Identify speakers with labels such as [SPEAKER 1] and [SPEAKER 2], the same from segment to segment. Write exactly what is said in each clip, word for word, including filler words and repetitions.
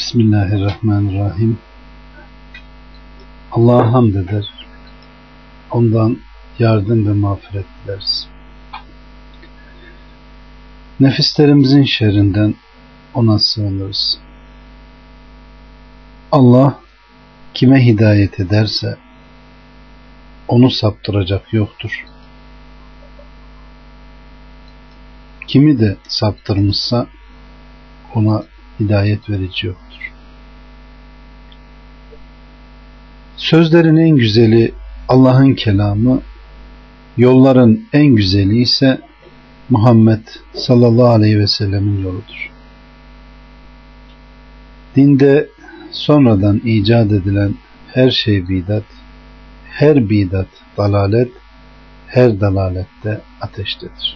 [SPEAKER 1] Bismillahirrahmanirrahim. Allah'a hamd eder. Ondan yardım ve mağfiret dileriz. Nefislerimizin şerrinden ona sığınırız. Allah kime hidayet ederse onu saptıracak yoktur. Kimi de saptırmışsa ona hidayet verici yoktur. Sözlerin en güzeli Allah'ın kelamı, yolların en güzeli ise Muhammed sallallahu aleyhi ve sellemin yoludur. Dinde sonradan icat edilen her şey bidat, her bidat dalalet, her dalalette ateştedir.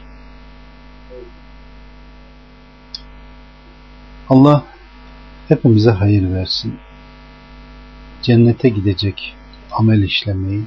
[SPEAKER 1] Allah hepimize hayır versin. Cennete gidecek amel işlemeyi,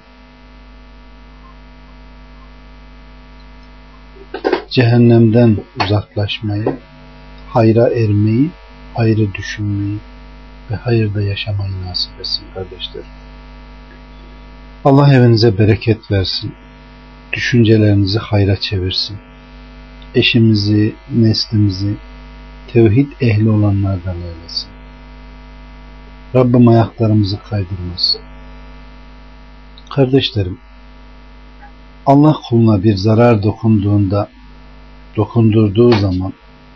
[SPEAKER 1] cehennemden uzaklaşmayı, hayra ermeyi, hayrı düşünmeyi ve hayırda yaşamayı nasip etsin kardeşlerim. Allah evinize bereket versin. Düşüncelerinizi hayra çevirsin. Eşimizi, neslimizi tevhid ehli olanlardan eylesin. Rabbim ayaklarımızı kaydırmasın. Kardeşlerim, Allah kuluna bir zarar dokunduğunda, dokundurduğu zaman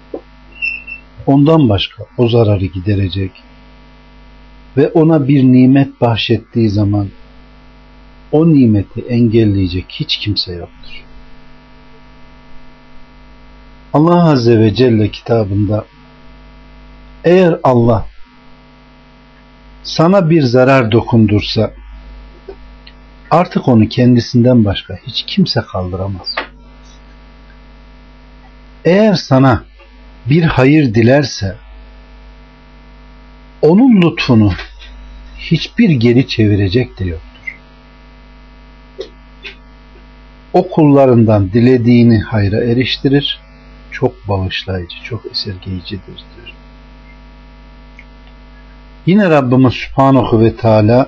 [SPEAKER 1] ondan başka o zararı giderecek ve ona bir nimet bahşettiği zaman o nimeti engelleyecek hiç kimse yoktur. Allah Azze ve Celle kitabında eğer Allah sana bir zarar dokundursa artık onu kendisinden başka hiç kimse kaldıramaz. Eğer sana bir hayır dilerse onun lütfunu hiçbir geri çevirecek de yoktur. O kullarından dilediğini hayra eriştirir, çok bağışlayıcı, çok esirgeyicidir diyor. Yine Rabbimiz Subhanahu ve Teala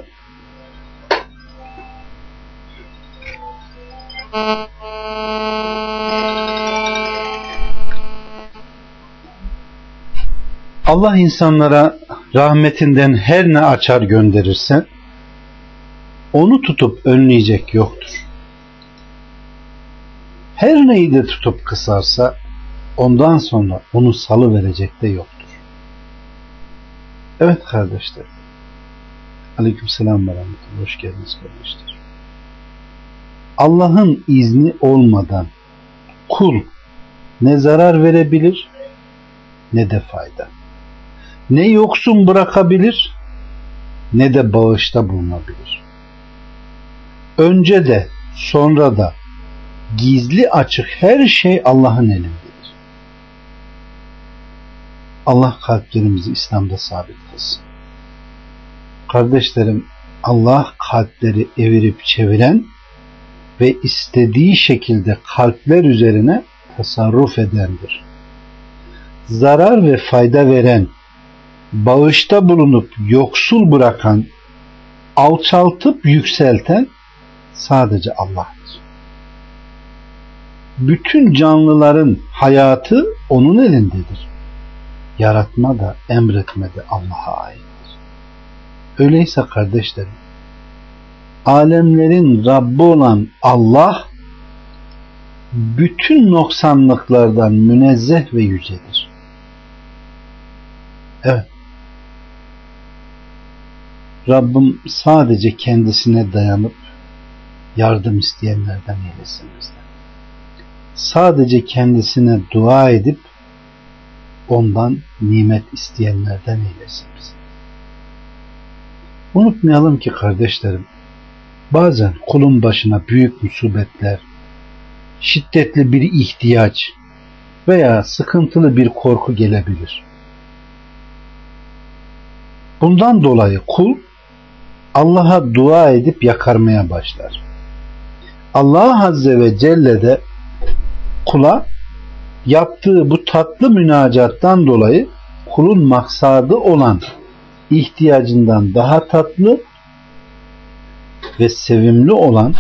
[SPEAKER 1] Allah insanlara rahmetinden her ne açar gönderirse onu tutup önleyecek yoktur. Her neyi de tutup kısarsa ondan sonra onu salıverecek de yoktur. Evet kardeşler. Aleykümselam ve rahmetullah. Hoş geldiniz kardeşler. Allah'ın izni olmadan kul ne zarar verebilir ne de fayda. Ne yoksun bırakabilir ne de bağışta bulunabilir. Önce de sonra da gizli açık her şey Allah'ın elindedir. Allah kalplerimizi İslam'da sabit kılsın. Kardeşlerim, Allah kalpleri evirip çeviren ve istediği şekilde kalpler üzerine tasarruf edendir. Zarar ve fayda veren, bağışta bulunup yoksul bırakan, alçaltıp yükselten sadece Allah'tır. Bütün canlıların hayatı onun elindedir. Yaratma da emretme de Allah'a aittir. Öyleyse kardeşlerim, alemlerin Rabbi olan Allah bütün noksanlıklardan münezzeh ve yücedir. Evet. Rabbim sadece kendisine dayanıp yardım isteyenlerden eylesin bizden. Sadece kendisine dua edip ondan nimet isteyenlerden eylesin bizi. Unutmayalım ki kardeşlerim, bazen kulun başına büyük musibetler, şiddetli bir ihtiyaç veya sıkıntılı bir korku gelebilir. Bundan dolayı kul Allah'a dua edip yakarmaya başlar. Allah Azze ve Celle de kula yaptığı bu tatlı münacattan dolayı kulun maksadı olan ihtiyacından daha tatlı ve sevimli olan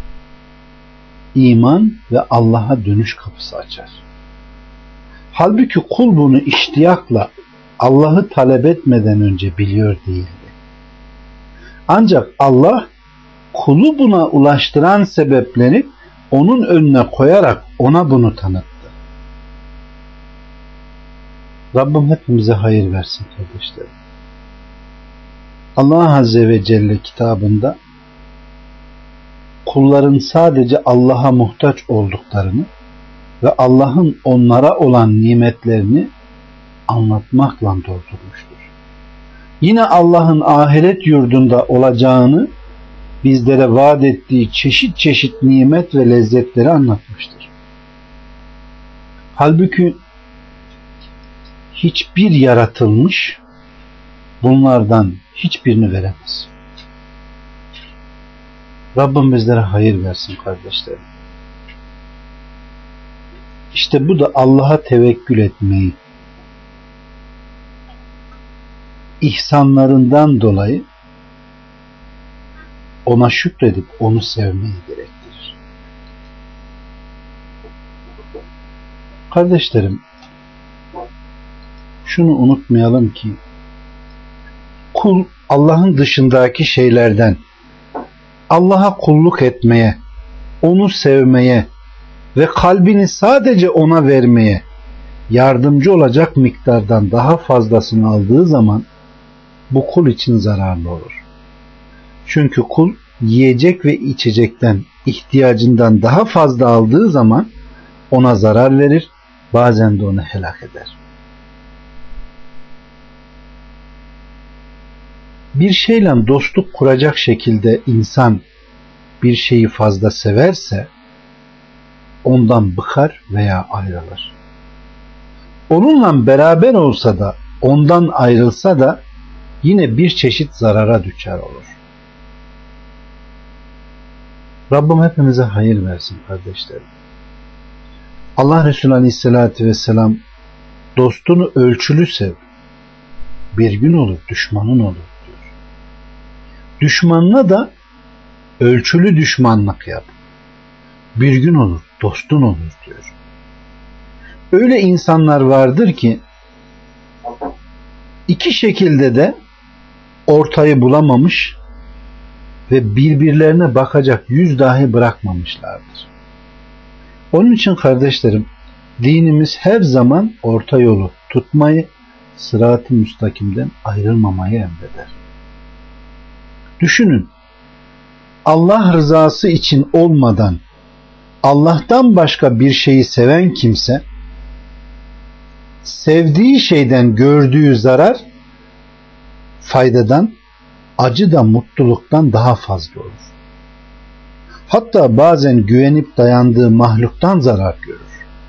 [SPEAKER 1] iman ve Allah'a dönüş kapısı açar. Halbuki kul bunu iştiyakla Allah'ı talep etmeden önce biliyor değildi. Ancak Allah kulu buna ulaştıran sebepleri onun önüne koyarak ona bunu tanıttı. Rabbim hepimize hayır versin kardeşlerim. Allah Azze ve Celle kitabında kulların sadece Allah'a muhtaç olduklarını ve Allah'ın onlara olan nimetlerini anlatmakla doldurmuştur. Yine Allah'ın ahiret yurdunda olacağını, bizlere vaat ettiği çeşit çeşit nimet ve lezzetleri anlatmıştır. Halbuki hiçbir yaratılmış bunlardan hiçbirini veremez. Rabbim bizlere hayır versin kardeşlerim. İşte bu da Allah'a tevekkül etmeyi, ihsanlarından dolayı ona şükredip onu sevmeyi gerektirir. Kardeşlerim, şunu unutmayalım ki kul Allah'ın dışındaki şeylerden Allah'a kulluk etmeye, onu sevmeye ve kalbini sadece ona vermeye yardımcı olacak miktardan daha fazlasını aldığı zaman bu kul için zararlı olur. Çünkü kul yiyecek ve içecekten ihtiyacından daha fazla aldığı zaman ona zarar verir, bazen de onu helak eder. Bir şeyle dostluk kuracak şekilde insan bir şeyi fazla severse ondan bıkar veya ayrılır. Onunla beraber olsa da ondan ayrılsa da yine bir çeşit zarara düşer olur. Rabbim hepimize hayır versin kardeşlerim. Allah Resulü Aleyhisselatü Vesselam dostunu ölçülü sev. Bir gün olur düşmanın olur diyor. Düşmanına da ölçülü düşmanlık yap. Bir gün olur dostun olur diyor. Öyle insanlar vardır ki iki şekilde de ortayı bulamamış ve birbirlerine bakacak yüz dahi bırakmamışlardır. Onun için kardeşlerim, dinimiz her zaman orta yolu tutmayı, sırat-ı müstakimden ayrılmamayı emreder. Düşünün, Allah rızası için olmadan Allah'tan başka bir şeyi seven kimse sevdiği şeyden gördüğü zarar faydadan, acı da mutluluktan daha fazla olur. Hatta bazen güvenip dayandığı mahluktan zarar görür.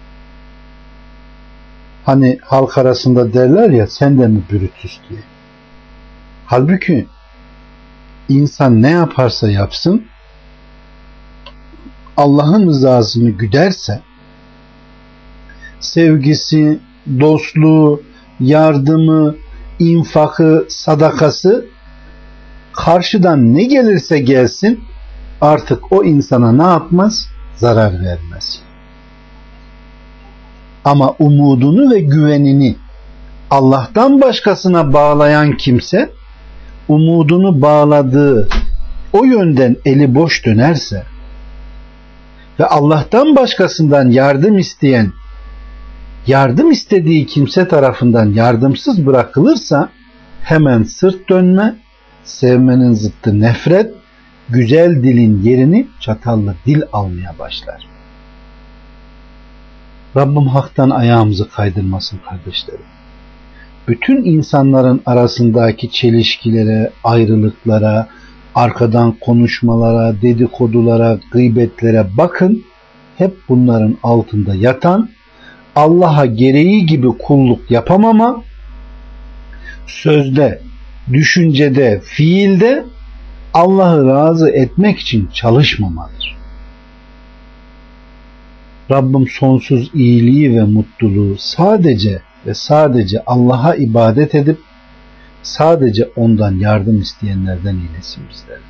[SPEAKER 1] Hani halk arasında derler ya, sen de mi Brutus diye. Halbuki insan ne yaparsa yapsın, Allah'ın rızasını güderse, sevgisi, dostluğu, yardımı, infakı, sadakası karşıdan ne gelirse gelsin artık o insana ne yapmaz? Zarar vermez. Ama umudunu ve güvenini Allah'tan başkasına bağlayan kimse, umudunu bağladığı o yönden eli boş dönerse ve Allah'tan başkasından yardım isteyen, yardım istediği kimse tarafından yardımsız bırakılırsa hemen sırt dönme, sevmenin zıttı nefret, güzel dilin yerini çatallı dil almaya başlar. Rabbim haktan ayağımızı kaydırmasın kardeşlerim. Bütün insanların arasındaki çelişkilere, ayrılıklara, arkadan konuşmalara, dedikodulara, gıybetlere bakın. Hep bunların altında yatan, Allah'a gereği gibi kulluk yapamama, sözde, düşüncede, fiilde Allah'ı razı etmek için çalışmamadır. Rabbim sonsuz iyiliği ve mutluluğu sadece ve sadece Allah'a ibadet edip sadece ondan yardım isteyenlerden eylesin bizleri.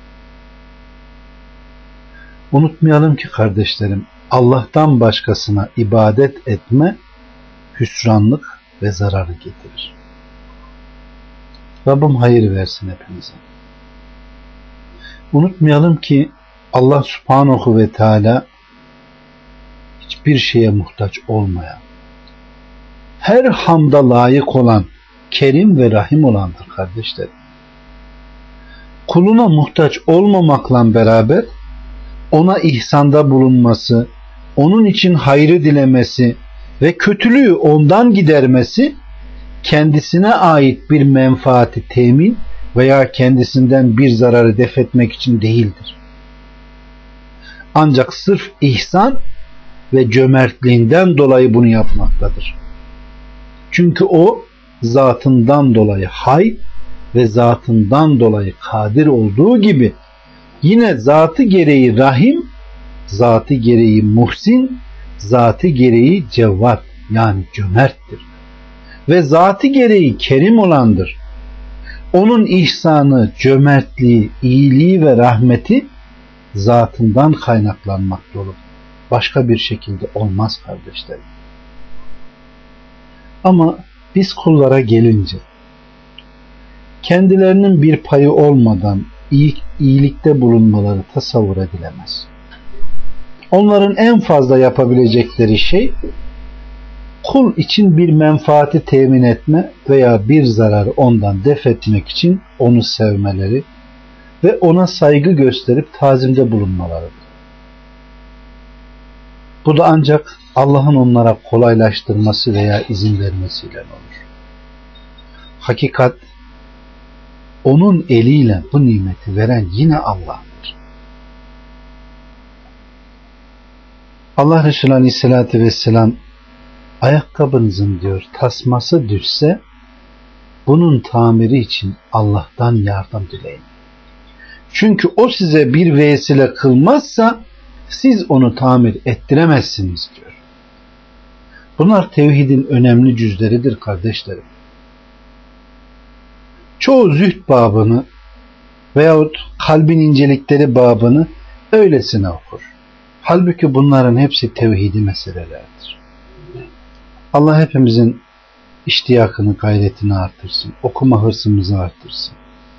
[SPEAKER 1] Unutmayalım ki kardeşlerim, Allah'tan başkasına ibadet etme hüsranlık ve zararı getirir. Rabbim hayır versin hepimize. Unutmayalım ki Allah Subhanahu ve Teala hiçbir şeye muhtaç olmayan, her hamda layık olan, kerim ve rahim olandır kardeşlerim. Kuluna muhtaç olmamakla beraber ona ihsanda bulunması, onun için hayrı dilemesi ve kötülüğü ondan gidermesi kendisine ait bir menfaati temin veya kendisinden bir zararı def etmek için değildir. Ancak sırf ihsan ve cömertliğinden dolayı bunu yapmaktadır. Çünkü o zatından dolayı hay ve zatından dolayı kadir olduğu gibi yine zatı gereği rahim, zatı gereği muhsin, zatı gereği cevvat yani cömerttir. Ve zatı gereği kerim olandır. Onun ihsanı, cömertliği, iyiliği ve rahmeti zatından kaynaklanmakta olur. Başka bir şekilde olmaz kardeşlerim. Ama biz kullara gelince kendilerinin bir payı olmadan iyilikte bulunmaları tasavvur edilemez. Onların en fazla yapabilecekleri şey kul için bir menfaati temin etme veya bir zararı ondan def etmek için onu sevmeleri ve ona saygı gösterip tazimde bulunmalarıdır. Bu da ancak Allah'ın onlara kolaylaştırması veya izin vermesiyle olur. Hakikat, onun eliyle bu nimeti veren yine Allah'tır. Allah Resulü Aleyhisselatü Vesselam, ayakkabınızın diyor tasması düşse bunun tamiri için Allah'tan yardım dileyin. Çünkü o size bir vesile kılmazsa siz onu tamir ettiremezsiniz diyor. Bunlar tevhidin önemli cüzleridir kardeşlerim. Çoğu zühd babını veyahut kalbin incelikleri babını öylesine okur. Halbuki bunların hepsi tevhidi meselelerdir. Allah hepimizin iştiyakını, gayretini artırsın. Okuma hırsımızı artırsın.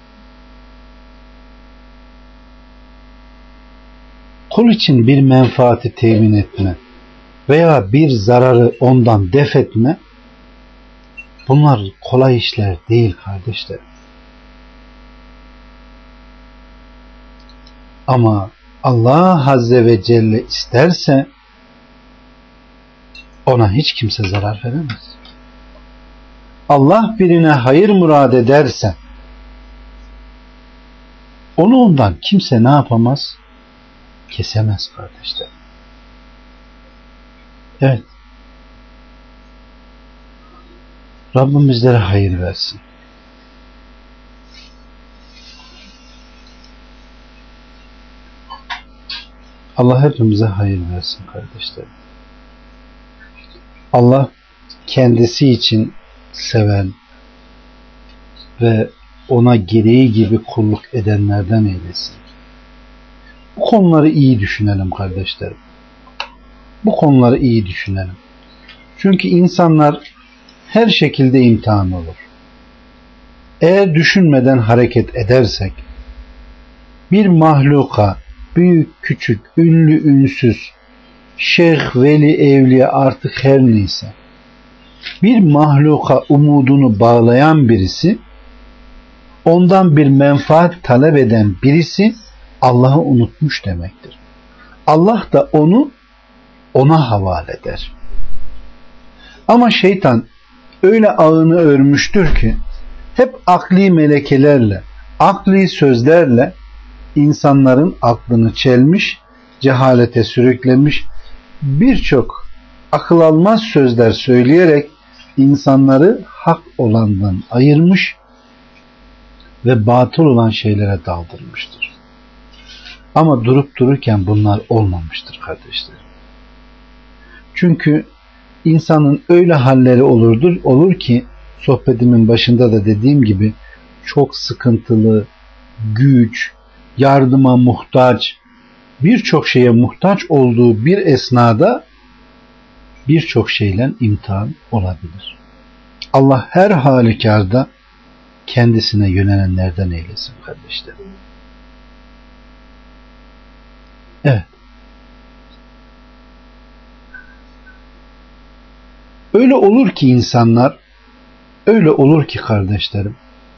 [SPEAKER 1] Kul için bir menfaati temin etme veya bir zararı ondan def etme, bunlar kolay işler değil kardeşlerim. Ama Allah Azze ve Celle isterse ona hiç kimse zarar veremez. Allah birine hayır murad ederse onu ondan kimse ne yapamaz? Kesemez kardeşler. Evet. Rabbim bizlere hayır versin. Allah hepimize hayır versin kardeşlerim. Allah kendisi için seven ve ona gereği gibi kulluk edenlerden eylesin. Bu konuları iyi düşünelim kardeşlerim. Bu konuları iyi düşünelim. Çünkü insanlar her şekilde imtihan olur. Eğer düşünmeden hareket edersek bir mahluka, büyük küçük, ünlü ünsüz, şeyh, veli, evliya artık her neyse, bir mahluka umudunu bağlayan birisi, ondan bir menfaat talep eden birisi Allah'ı unutmuş demektir. Allah da onu ona havale eder. Ama şeytan öyle ağını örmüştür ki hep akli melekelerle, akli sözlerle insanların aklını çelmiş, cehalete sürüklemiş, birçok akıl almaz sözler söyleyerek insanları hak olandan ayırmış ve batıl olan şeylere daldırmıştır. Ama durup dururken bunlar olmamıştır kardeşlerim. Çünkü insanın öyle halleri olurdur, olur ki sohbetimin başında da dediğim gibi çok sıkıntılı, güç, yardıma muhtaç, birçok şeye muhtaç olduğu bir esnada birçok şeyle imtihan olabilir. Allah her halükarda kendisine yönelenlerden eylesin kardeşlerim. Evet. Öyle olur ki insanlar, öyle olur ki kardeşlerim,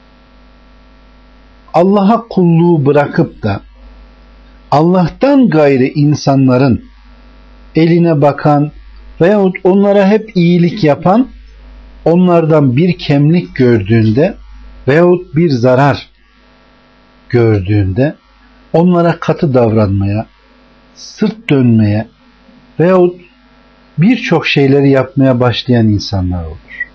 [SPEAKER 1] Allah'a kulluğu bırakıp da Allah'tan gayrı insanların eline bakan veyahut onlara hep iyilik yapan, onlardan bir kemlik gördüğünde veyahut bir zarar gördüğünde onlara katı davranmaya, sırt dönmeye veyahut birçok şeyleri yapmaya başlayan insanlar olur.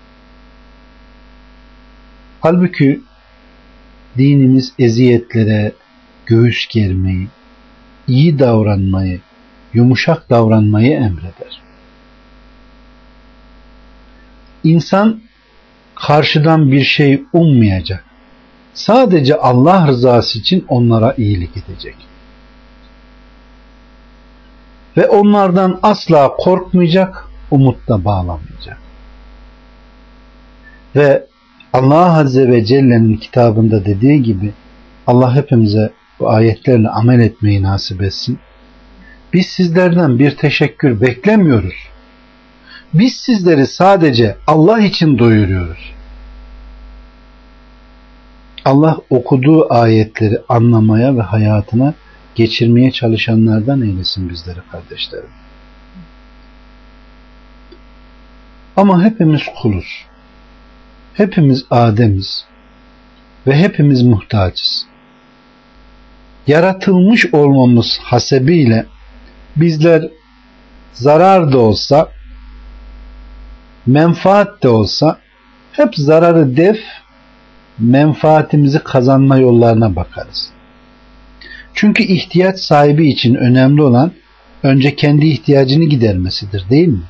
[SPEAKER 1] Halbuki dinimiz eziyetlere göğüs germeyi, iyi davranmayı, yumuşak davranmayı emreder. İnsan karşıdan bir şey ummayacak. Sadece Allah rızası için onlara iyilik edecek. Ve onlardan asla korkmayacak, umut da bağlamayacak. Ve Allah Azze ve Celle'nin kitabında dediği gibi Allah hepimize bu ayetlerle amel etmeyi nasip etsin. Biz sizlerden bir teşekkür beklemiyoruz. Biz sizleri sadece Allah için doyuruyoruz. Allah okuduğu ayetleri anlamaya ve hayatına geçirmeye çalışanlardan eylesin bizleri kardeşlerim. Ama hepimiz kuluz. Hepimiz Adem'iz. Ve hepimiz muhtaçız. Yaratılmış olmamız hasebiyle bizler zarar da olsa, menfaat de olsa hep zararı def, menfaatimizi kazanma yollarına bakarız. Çünkü ihtiyaç sahibi için önemli olan önce kendi ihtiyacını gidermesidir, değil mi?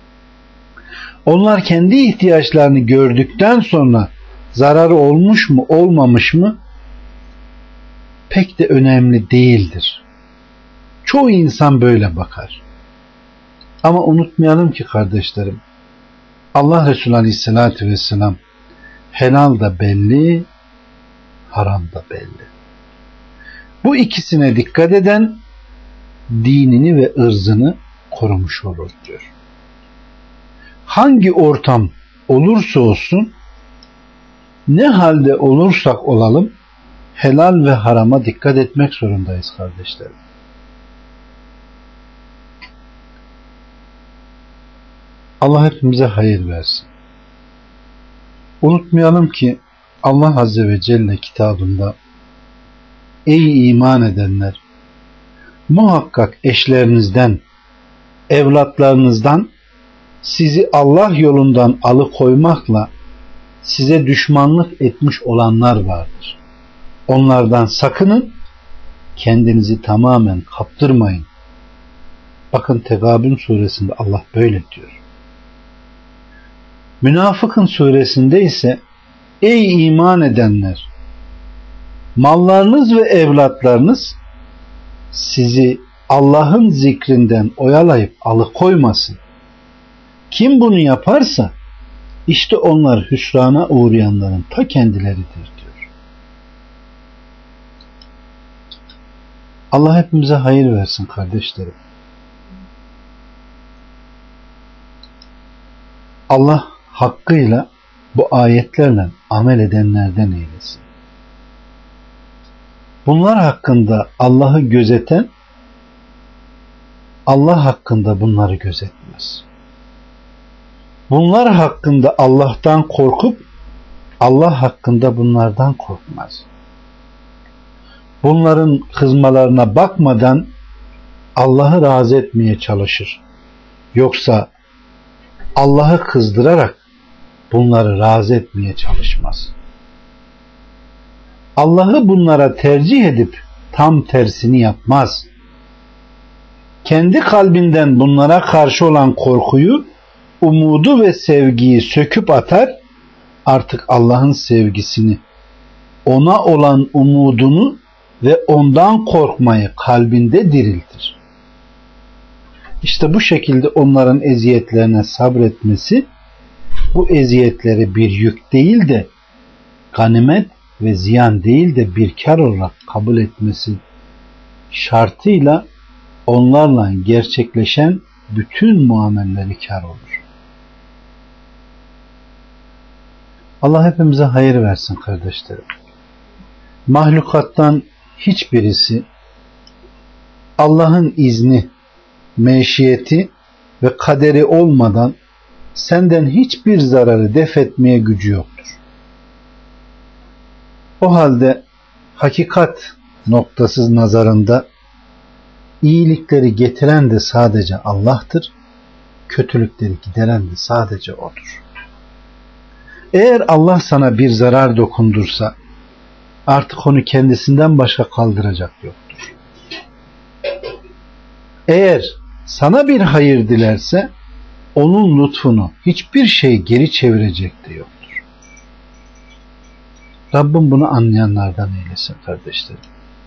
[SPEAKER 1] Onlar kendi ihtiyaçlarını gördükten sonra zararı olmuş mu olmamış mı pek de önemli değildir. Çoğu insan böyle bakar. Ama unutmayalım ki kardeşlerim, Allah Resulü Aleyhisselatü Vesselam helal da belli, haram da belli. Bu ikisine dikkat eden dinini ve ırzını korumuş olur diyor. Hangi ortam olursa olsun, ne halde olursak olalım, helal ve harama dikkat etmek zorundayız kardeşlerim. Allah hepimize hayır versin. Unutmayalım ki Allah Azze ve Celle kitabında ey iman edenler, muhakkak eşlerinizden, evlatlarınızdan sizi Allah yolundan alıkoymakla size düşmanlık etmiş olanlar vardır. Onlardan sakının, kendinizi tamamen kaptırmayın. Bakın Tegabün suresinde Allah böyle diyor. Münafıkın suresinde ise ey iman edenler, mallarınız ve evlatlarınız sizi Allah'ın zikrinden oyalayıp alıkoymasın. Kim bunu yaparsa işte onlar hüsrana uğrayanların ta kendileridir diyor. Allah hepimize hayır versin kardeşlerim. Allah hakkıyla bu ayetlerle amel edenlerden eylesin. Bunlar hakkında Allah'ı gözeten, Allah hakkında bunları gözetmez. Bunlar hakkında Allah'tan korkup, Allah hakkında bunlardan korkmaz. Bunların kızmalarına bakmadan Allah'ı razı etmeye çalışır. Yoksa Allah'ı kızdırarak bunları razı etmeye çalışmaz. Allah'ı bunlara tercih edip tam tersini yapmaz. Kendi kalbinden bunlara karşı olan korkuyu, umudu ve sevgiyi söküp atar, artık Allah'ın sevgisini, ona olan umudunu ve ondan korkmayı kalbinde diriltir. İşte bu şekilde onların eziyetlerine sabretmesi, bu eziyetleri bir yük değil de ganimet ve ziyan değil de bir kar olarak kabul etmesi şartıyla onlarla gerçekleşen bütün muamelleri kar olur. Allah hepimize hayır versin kardeşlerim. Mahlukattan hiçbirisi Allah'ın izni, meşiyeti ve kaderi olmadan senden hiçbir zararı def etmeye gücü yoktur. O halde hakikat noktasız nazarında iyilikleri getiren de sadece Allah'tır, kötülükleri gideren de sadece O'dur. Eğer Allah sana bir zarar dokundursa artık onu kendisinden başka kaldıracak yoktur. Eğer sana bir hayır dilerse onun lütfunu hiçbir şey geri çevirecek de yoktur. Rabbim bunu anlayanlardan eylesin kardeşlerim.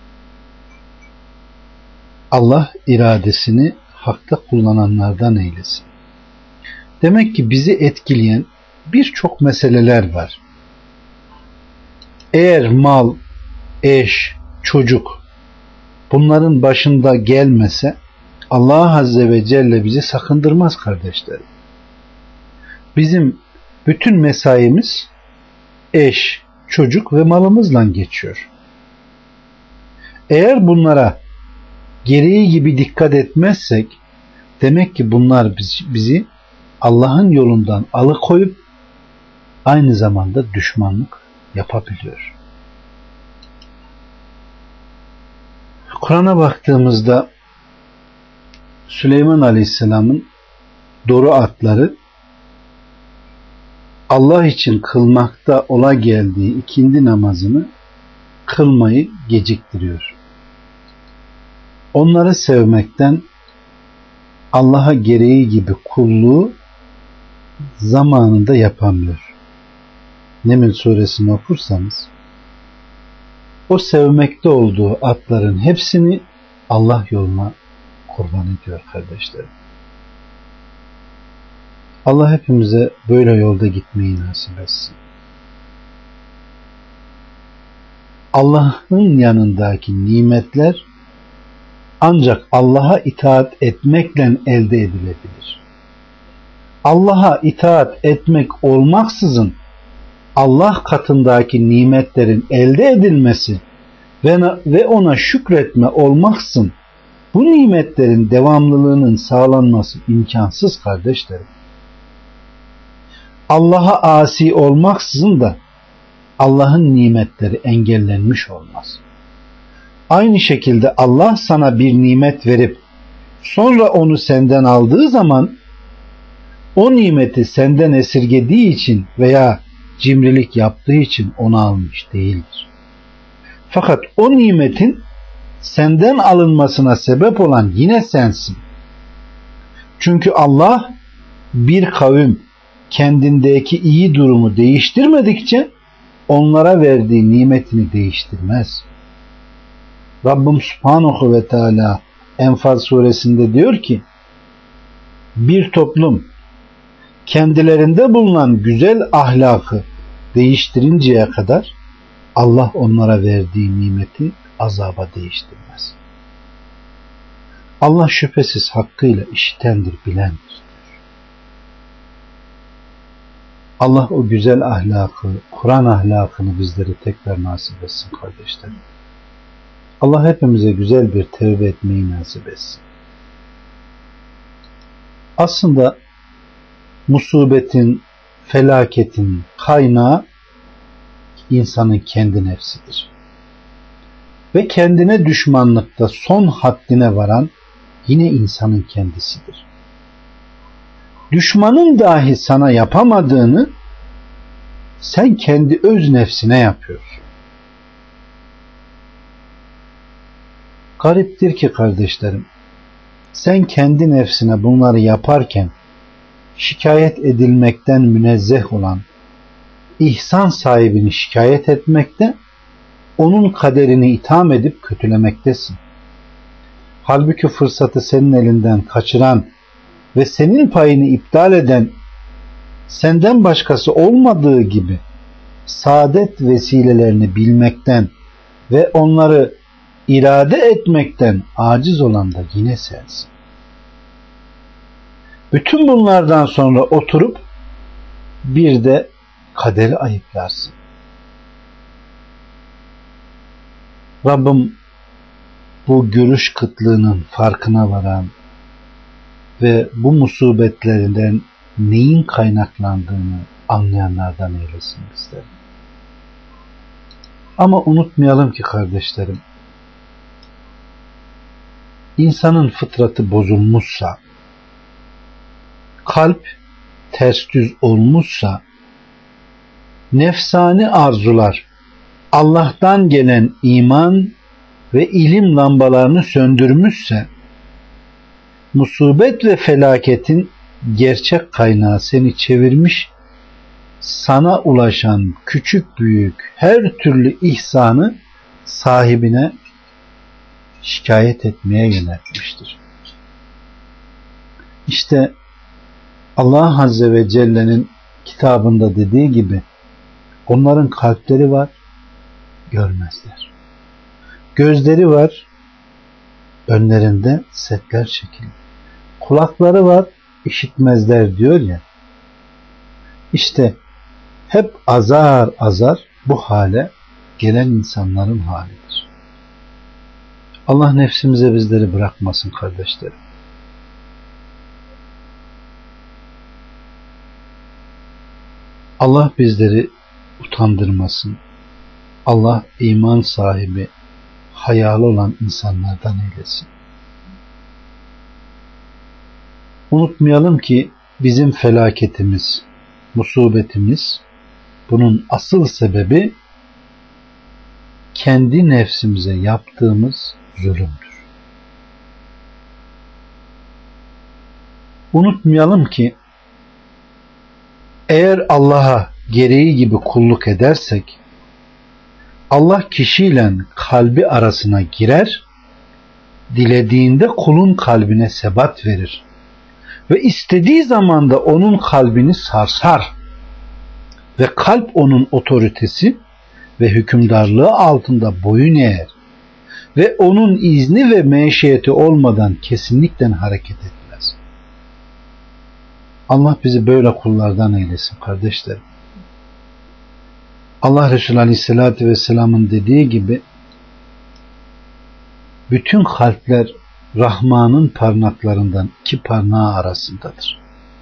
[SPEAKER 1] Allah iradesini hakta kullananlardan eylesin. Demek ki bizi etkileyen birçok meseleler var. Eğer mal, eş, çocuk bunların başında gelmese Allah Azze ve Celle bizi sakındırmaz kardeşlerim. Bizim bütün mesaimiz eş, çocuk ve malımızla geçiyor. Eğer bunlara gereği gibi dikkat etmezsek demek ki bunlar bizi Allah'ın yolundan alıkoyup aynı zamanda düşmanlık yapabiliyor. Kur'an'a baktığımızda Süleyman Aleyhisselam'ın doğru atları Allah için kılmakta ola geldiği ikindi namazını kılmayı geciktiriyor. Onları sevmekten Allah'a gereği gibi kulluğu zamanında yapamıyor. Neml suresini okursanız o sevmekte olduğu atların hepsini Allah yoluna kurban ediyor kardeşlerim. Allah hepimize böyle yolda gitmeyi nasip etsin. Allah'ın yanındaki nimetler ancak Allah'a itaat etmekle elde edilebilir. Allah'a itaat etmek olmaksızın Allah katındaki nimetlerin elde edilmesi ve ona şükretme olmaksızın bu nimetlerin devamlılığının sağlanması imkansız kardeşlerim. Allah'a asi olmaksızın da Allah'ın nimetleri engellenmiş olmaz. Aynı şekilde Allah sana bir nimet verip sonra onu senden aldığı zaman o nimeti senden esirgediği için veya cimrilik yaptığı için onu almış değildir. Fakat o nimetin senden alınmasına sebep olan yine sensin. Çünkü Allah bir kavim kendindeki iyi durumu değiştirmedikçe onlara verdiği nimetini değiştirmez. Rabbim Subhanahu ve Teala Enfal suresinde diyor ki bir toplum kendilerinde bulunan güzel ahlakı değiştirinceye kadar Allah onlara verdiği nimeti azaba değiştirmez. Allah şüphesiz hakkıyla işitendir, bilendir. Allah o güzel ahlakı, Kur'an ahlakını bizlere tekrar nasip etsin kardeşlerim. Allah hepimize güzel bir tevbe etmeyi nasip etsin. Aslında musibetin, felaketin kaynağı insanın kendi nefsidir. Ve kendine düşmanlıkta son haddine varan yine insanın kendisidir. Düşmanın dahi sana yapamadığını sen kendi öz nefsine yapıyorsun. Gariptir ki kardeşlerim, sen kendi nefsine bunları yaparken şikayet edilmekten münezzeh olan ihsan sahibini şikayet etmekte, onun kaderini itham edip kötülemektesin. Halbuki fırsatı senin elinden kaçıran ve senin payını iptal eden senden başkası olmadığı gibi saadet vesilelerini bilmekten ve onları irade etmekten aciz olan da yine sensin. Bütün bunlardan sonra oturup bir de kaderi ayıplarsın. Rabbim bu görüş kıtlığının farkına varan ve bu musibetlerinden neyin kaynaklandığını anlayanlardan eylesin bizleri. Ama unutmayalım ki kardeşlerim, insanın fıtratı bozulmuşsa, kalp ters düz olmuşsa, nefsani arzular Allah'tan gelen iman ve ilim lambalarını söndürmüşse, musibet ve felaketin gerçek kaynağı seni çevirmiş, sana ulaşan küçük büyük her türlü ihsanı sahibine şikayet etmeye yöneltmiştir. İşte Allah Azze ve Celle'nin kitabında dediği gibi onların kalpleri var, görmezler. Gözleri var, önlerinde setler çekili. Kulakları var, işitmezler diyor ya. İşte hep azar azar bu hale gelen insanların halidir. Allah nefsimize bizleri bırakmasın kardeşlerim. Allah bizleri utandırmasın. Allah iman sahibi, hayalı olan insanlardan eylesin. Unutmayalım ki bizim felaketimiz, musibetimiz, bunun asıl sebebi kendi nefsimize yaptığımız zulümdür. Unutmayalım ki eğer Allah'a gereği gibi kulluk edersek, Allah kişiyle kalbi arasına girer, dilediğinde kulun kalbine sebat verir ve istediği zaman da onun kalbini sarsar ve kalp onun otoritesi ve hükümdarlığı altında boyun eğer ve onun izni ve meşiyeti olmadan kesinlikle hareket etmez. Allah bizi böyle kullardan eylesin kardeşlerim. Allah Resulü Aleyhisselatü Vesselam'ın dediği gibi bütün kalpler Rahman'ın parmaklarından iki parmağı arasındadır.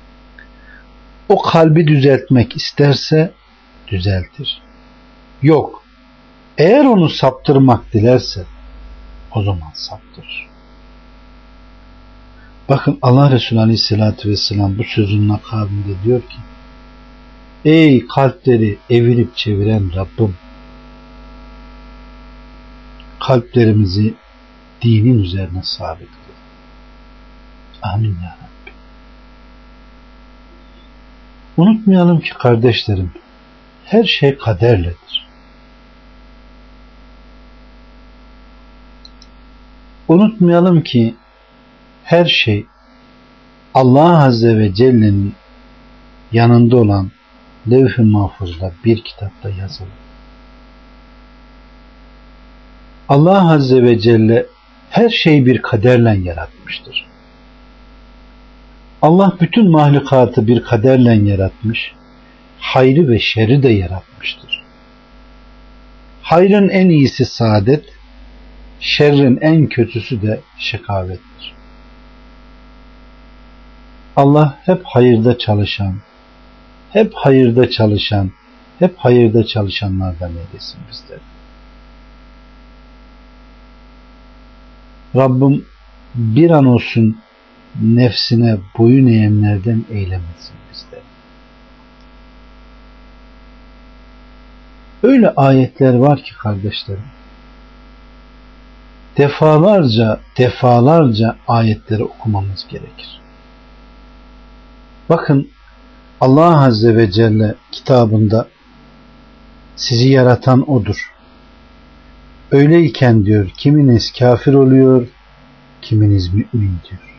[SPEAKER 1] O kalbi düzeltmek isterse düzeltir. Yok, eğer onu saptırmak dilerse o zaman saptırır. Bakın Allah Resulü Aleyhisselatü Vesselam bu sözünün akabinde diyor ki, ey kalpleri evirip çeviren Rabbim, kalplerimizi dinin üzerine sabit kıl. Amin ya Rabbi. Unutmayalım ki kardeşlerim, her şey kaderledir. Unutmayalım ki her şey Allah Azze ve Celle'nin yanında olan levh-i mahfuzda bir kitapta yazılı. Allah Azze ve Celle her şeyi bir kaderle yaratmıştır. Allah bütün mahlukatı bir kaderle yaratmış, hayrı ve şerri de yaratmıştır. Hayrın en iyisi saadet, şerrin en kötüsü de şekavettir. Allah hep hayırda çalışan, hep hayırda çalışan, hep hayırda çalışanlardan eylesin bizleri. Rabbim bir an olsun nefsine boyun eğenlerden eylemesin bizleri. Öyle ayetler var ki kardeşlerim, defalarca defalarca ayetleri okumamız gerekir. Bakın Allah Azze ve Celle kitabında Sizi yaratan O'dur. Öyleyken diyor, kiminiz kafir oluyor, kiminiz mümin diyor.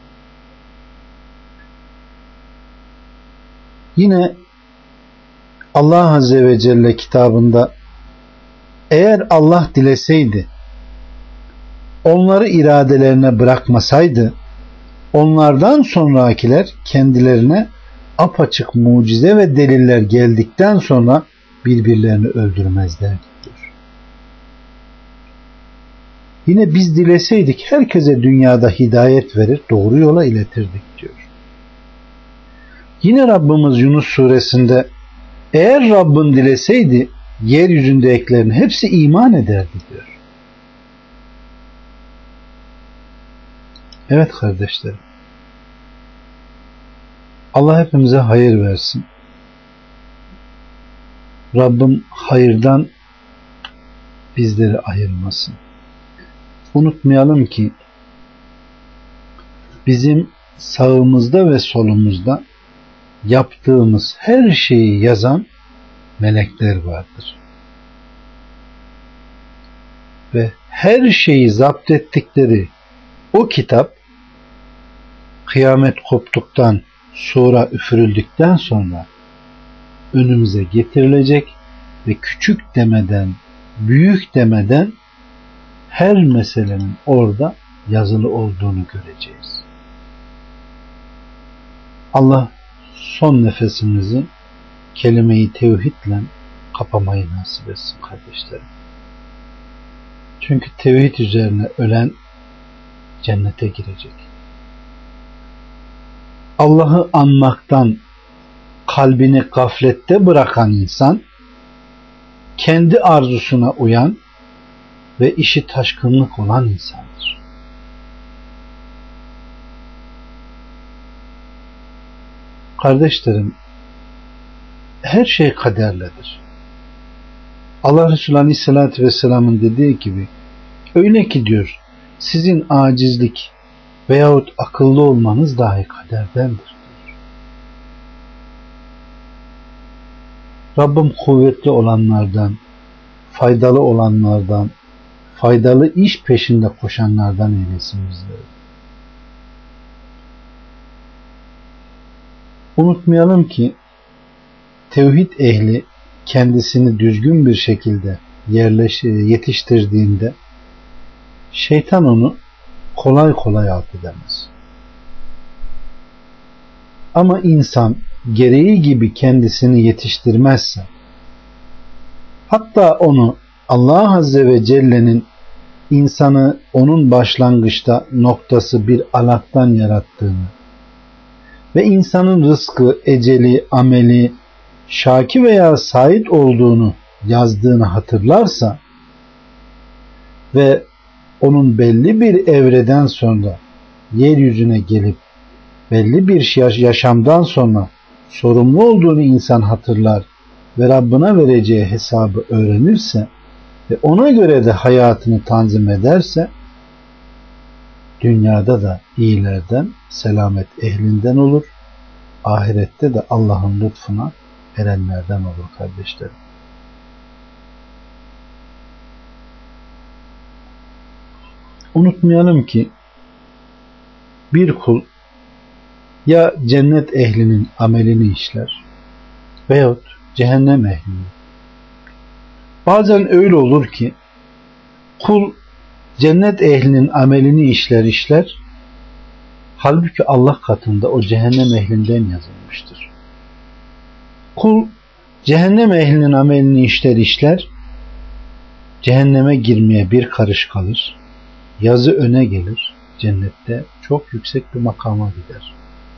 [SPEAKER 1] Yine Allah Azze ve Celle kitabında, eğer Allah dileseydi, onları iradelerine bırakmasaydı, onlardan sonrakiler kendilerine apaçık mucize ve deliller geldikten sonra birbirlerini öldürmezlerdi diyor. Yine biz dileseydik herkese dünyada hidayet verir, doğru yola iletirdik diyor. Yine Rabbimiz Yunus suresinde, eğer Rabbin dileseydi yeryüzündekilerin hepsi iman ederdi diyor. Evet kardeşlerim, Allah hepimize hayır versin. Rabbim hayırdan bizleri ayırmasın. Unutmayalım ki bizim sağımızda ve solumuzda yaptığımız her şeyi yazan melekler vardır. Ve her şeyi zapt ettikleri o kitap kıyamet koptuktan sonra, üfürüldükten sonra önümüze getirilecek ve küçük demeden, büyük demeden her meselenin orada yazılı olduğunu göreceğiz. Allah son nefesimizi kelime-i tevhidle kapamayı nasip etsin kardeşlerim. Çünkü tevhid üzerine ölen cennete girecek. Allah'ı anmaktan kalbini gaflette bırakan insan, kendi arzusuna uyan ve işi taşkınlık olan insandır. Kardeşlerim, her şey kaderledir. Allah Resulü Aleyhisselatü Vesselam'ın dediği gibi, öyle ki diyor, sizin acizlik veyahut akıllı olmanız dahi kaderdendir diyor. Rabbim kuvvetli olanlardan, faydalı olanlardan, faydalı iş peşinde koşanlardan eylesin bizleri. Unutmayalım ki tevhid ehli kendisini düzgün bir şekilde yerleş, yetiştirdiğinde şeytan onu kolay kolay alt edemez. Ama insan gereği gibi kendisini yetiştirmezse, hatta onu Allah Azze ve Celle'nin insanı onun başlangıçta noktası bir alaktan yarattığını ve insanın rızkı, eceli, ameli, şaki veya sait olduğunu yazdığını hatırlarsa ve onun belli bir evreden sonra yeryüzüne gelip belli bir yaşamdan sonra sorumlu olduğunu insan hatırlar ve Rabbine vereceği hesabı öğrenirse ve ona göre de hayatını tanzim ederse, dünyada da iyilerden, selamet ehlinden olur, ahirette de Allah'ın lütfuna erenlerden olur kardeşlerim. Unutmayalım ki bir kul ya cennet ehlinin amelini işler veyahut cehennem ehlinin. Bazen öyle olur ki kul cennet ehlinin amelini işler işler, halbuki Allah katında o cehennem ehlinden yazılmıştır. Kul cehennem ehlinin amelini işler işler, cehenneme girmeye bir karış kalır, yazı öne gelir, cennette çok yüksek bir makama gider.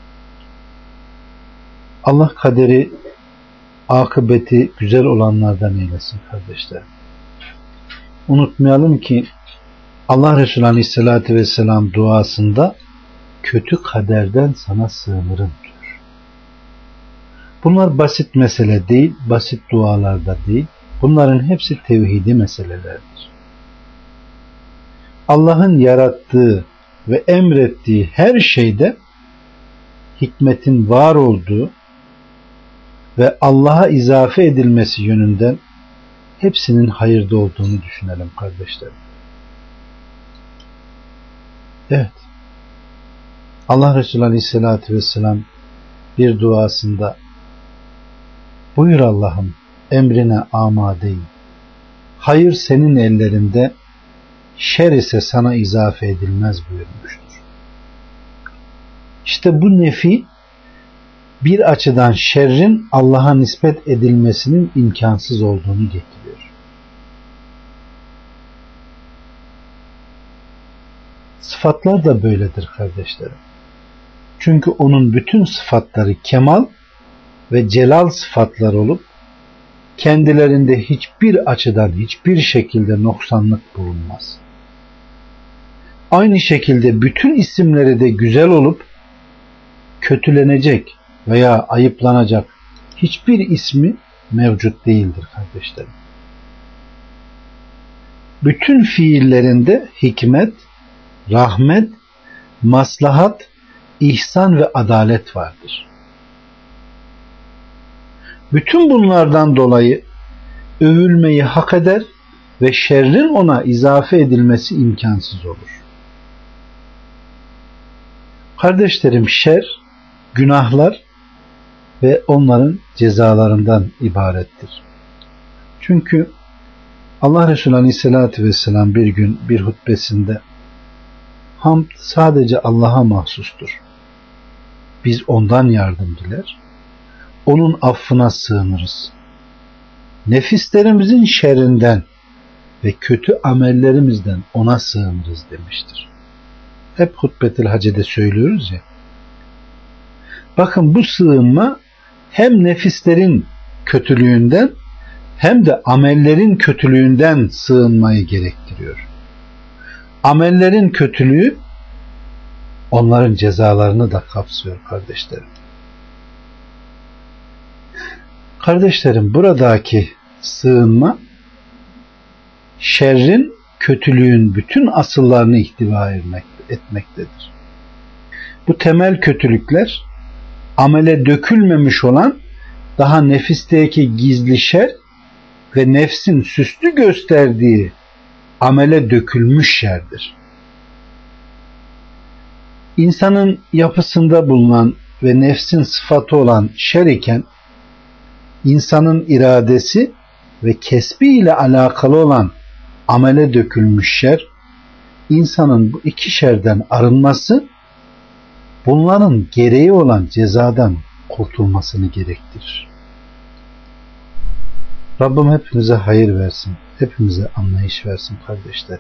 [SPEAKER 1] Allah kaderi, akıbeti güzel olanlardan eylesin kardeşler. Unutmayalım ki Allah Resulü Aleyhisselatü Vesselam duasında kötü kaderden sana sığınırım diyor. Bunlar basit mesele değil, basit dualarda değil. Bunların hepsi tevhidi meselelerdir. Allah'ın yarattığı ve emrettiği her şeyde hikmetin var olduğu ve Allah'a izafe edilmesi yönünden hepsinin hayırda olduğunu düşünelim kardeşlerim. Evet. Allah Resulü Aleyhisselatü Vesselam bir duasında buyur Allah'ım emrine amadeyim. Hayır senin ellerinde, şer ise sana izafe edilmez buyurmuştur. İşte bu nefi bir açıdan şerrin Allah'a nispet edilmesinin imkansız olduğunu getiriyor. Sıfatlar da böyledir kardeşlerim. Çünkü onun bütün sıfatları kemal ve celal sıfatlar olup kendilerinde hiçbir açıdan hiçbir şekilde noksanlık bulunmaz. Aynı şekilde bütün isimleri de güzel olup kötülenecek veya ayıplanacak hiçbir ismi mevcut değildir kardeşlerim. Bütün fiillerinde hikmet, rahmet, maslahat, ihsan ve adalet vardır. Bütün bunlardan dolayı övülmeyi hak eder ve şerrin ona izafe edilmesi imkansız olur. Kardeşlerim, şer, günahlar ve onların cezalarından ibarettir. Çünkü Allah Resulü Aleyhisselatü Vesselam bir gün bir hutbesinde hamd sadece Allah'a mahsustur. Biz ondan yardım diler, onun affına sığınırız. Nefislerimizin şerrinden ve kötü amellerimizden ona sığınırız demiştir. Hep Hutbetül Hac'de söylüyoruz ya. Bakın bu sığınma hem nefislerin kötülüğünden hem de amellerin kötülüğünden sığınmayı gerektiriyor. Amellerin kötülüğü onların cezalarını da kapsıyor kardeşlerim. Kardeşlerim, buradaki sığınma şerrin, kötülüğün bütün asıllarını ihtiva etmektedir. Bu temel kötülükler amele dökülmemiş olan daha nefisteki gizli şer ve nefsin süslü gösterdiği amele dökülmüş şerdir. İnsanın yapısında bulunan ve nefsin sıfatı olan şer iken insanın iradesi ve kesbi ile alakalı olan amele dökülmüş şer, insanın bu iki şerden arınması, bunların gereği olan cezadan kurtulmasını gerektirir. Rabbim hepimize hayır versin, hepimize anlayış versin kardeşlerim.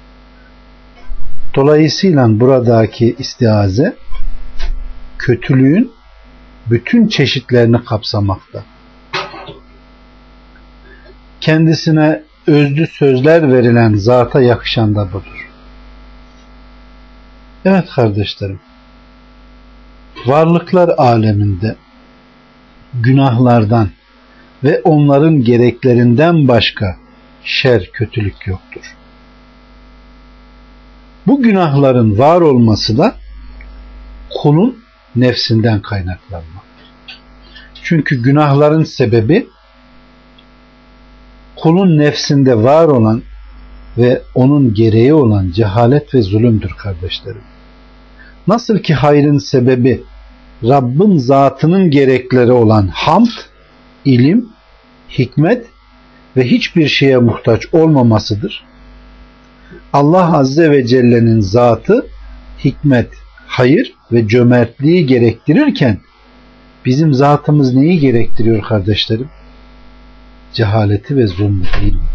[SPEAKER 1] Dolayısıyla buradaki istiaze kötülüğün bütün çeşitlerini kapsamakta. Kendisine özlü sözler verilen zata yakışan da budur. Evet kardeşlerim, varlıklar aleminde günahlardan ve onların gereklerinden başka şer, kötülük yoktur. Bu günahların var olması da kulun nefsinden kaynaklanmaktadır. Çünkü günahların sebebi kulun nefsinde var olan ve onun gereği olan cehalet ve zulümdür kardeşlerim. Nasıl ki hayrın sebebi Rabbin zatının gerekleri olan hamd, ilim, hikmet ve hiçbir şeye muhtaç olmamasıdır. Allah Azze ve Celle'nin zatı hikmet, hayır ve cömertliği gerektirirken bizim zatımız neyi gerektiriyor kardeşlerim? Cehaleti ve zulmü değil mi?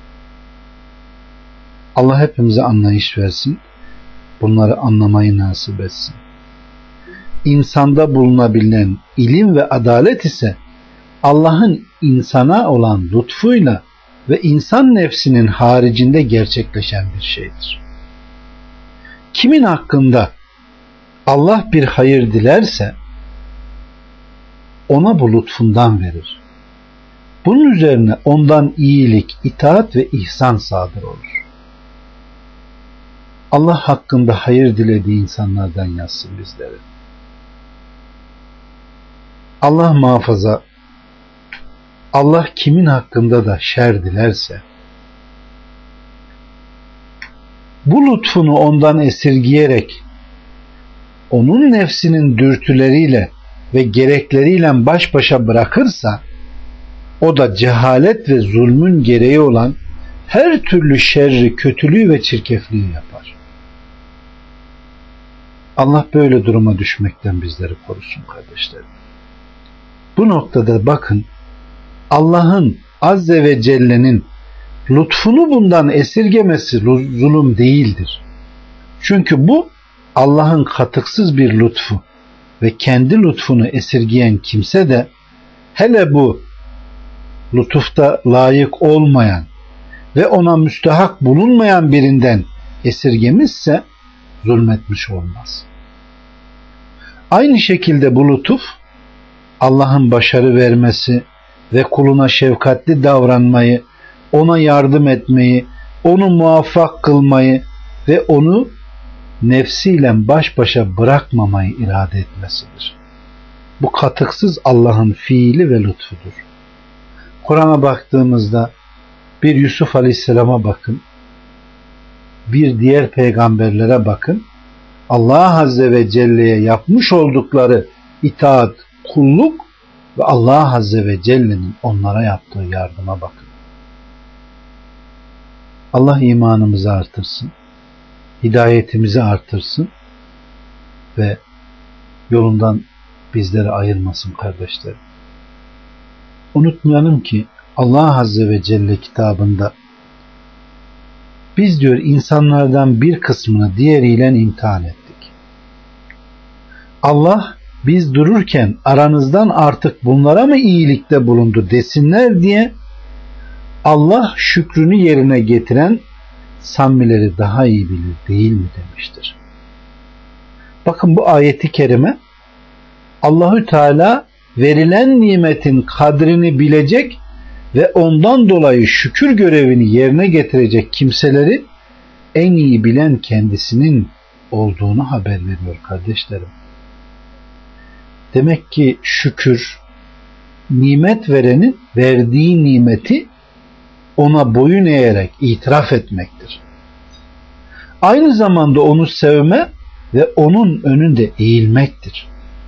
[SPEAKER 1] Allah hepimize anlayış versin. Bunları anlamayı nasip etsin. İnsanda bulunabilen ilim ve adalet ise Allah'ın insana olan lütfuyla ve insan nefsinin haricinde gerçekleşen bir şeydir. Kimin hakkında Allah bir hayır dilerse ona bu lütfundan verir. Bunun üzerine ondan iyilik, itaat ve ihsan sadır olur. Allah hakkında hayır dilediği insanlardan yazsın bizleri. Allah muhafaza Allah kimin hakkında da şer dilerse, bu lütfunu ondan esirgeyerek onun nefsinin dürtüleriyle ve gerekleriyle baş başa bırakırsa, o da cehalet ve zulmün gereği olan her türlü şerri, kötülüğü ve çirkefliği yapar. Allah böyle duruma düşmekten bizleri korusun kardeşlerim. Bu noktada bakın, Allah'ın Azze ve Celle'nin lütfunu bundan esirgemesi zulüm değildir. Çünkü bu Allah'ın katıksız bir lütfu ve kendi lütfunu esirgeyen kimse de, hele bu lütufta layık olmayan ve ona müstahak bulunmayan birinden esirgemişse zulmetmiş olmaz. Aynı şekilde bu lütuf, Allah'ın başarı vermesi ve kuluna şefkatli davranmayı, ona yardım etmeyi, onu muvaffak kılmayı ve onu nefsiyle baş başa bırakmamayı irade etmesidir. Bu katıksız Allah'ın fiili ve lütfudur. Kur'an'a baktığımızda bir Yusuf Aleyhisselam'a bakın, bir diğer peygamberlere bakın, Allah Azze ve Celle'ye yapmış oldukları itaat, kulluk ve Allah Azze ve Celle'nin onlara yaptığı yardıma bakın. Allah imanımızı artırsın, hidayetimizi artırsın ve yolundan bizleri ayırmasın kardeşlerim. Unutmayalım ki Allah Azze ve Celle kitabında biz diyor insanlardan bir kısmını diğeriyle imtihan ettik. Allah biz dururken aranızdan artık bunlara mı iyilikte bulundu desinler diye Allah şükrünü yerine getiren samimileri daha iyi bilir değil mi demiştir. Bakın bu ayeti kerime Allahü Teala verilen nimetin kadrini bilecek ve ondan dolayı şükür görevini yerine getirecek kimseleri en iyi bilen kendisinin olduğunu haber veriyor kardeşlerim. Demek ki şükür, nimet verenin verdiği nimeti ona boyun eğerek itiraf etmektir. Aynı zamanda onu sevme ve onun önünde eğilmektir.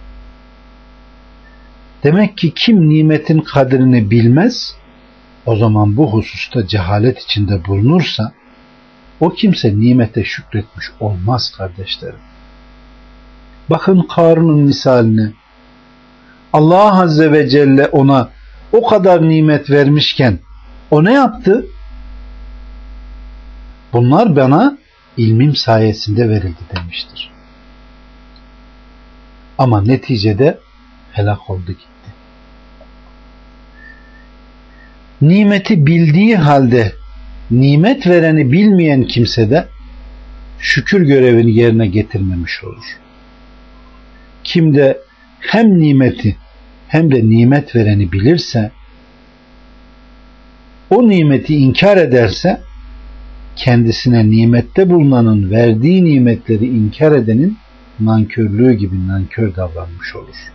[SPEAKER 1] Demek ki kim nimetin kadrini bilmez, o zaman bu hususta cehalet içinde bulunursa, o kimse nimete şükretmiş olmaz kardeşlerim. Bakın Karun'un misaline. Allah Azze ve Celle ona o kadar nimet vermişken o ne yaptı? Bunlar bana ilmim sayesinde verildi demiştir. Ama neticede helak oldu gitti. Nimeti bildiği halde nimet vereni bilmeyen kimse de şükür görevini yerine getirmemiş olur. Kim de hem nimeti hem de nimet vereni bilirse, o nimeti inkar ederse, kendisine nimette bulunanın verdiği nimetleri inkar edenin nankörlüğü gibi nankör davranmış olur.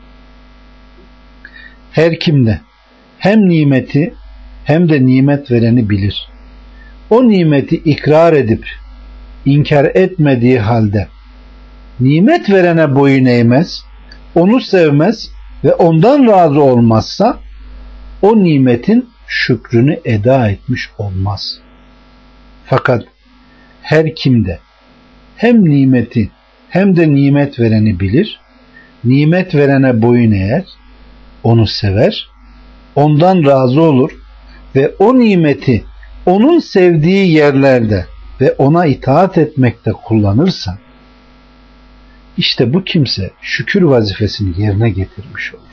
[SPEAKER 1] Her kim de hem nimeti hem de nimet vereni bilir, o nimeti ikrar edip inkar etmediği halde nimet verene boyun eğmez, onu sevmez ve ondan razı olmazsa, o nimetin şükrünü eda etmiş olmaz. Fakat her kimde hem nimeti hem de nimet vereni bilir, nimet verene boyun eğer, onu sever, ondan razı olur ve o nimeti onun sevdiği yerlerde ve ona itaat etmekte kullanırsa, İşte bu kimse şükür vazifesini yerine getirmiş olur.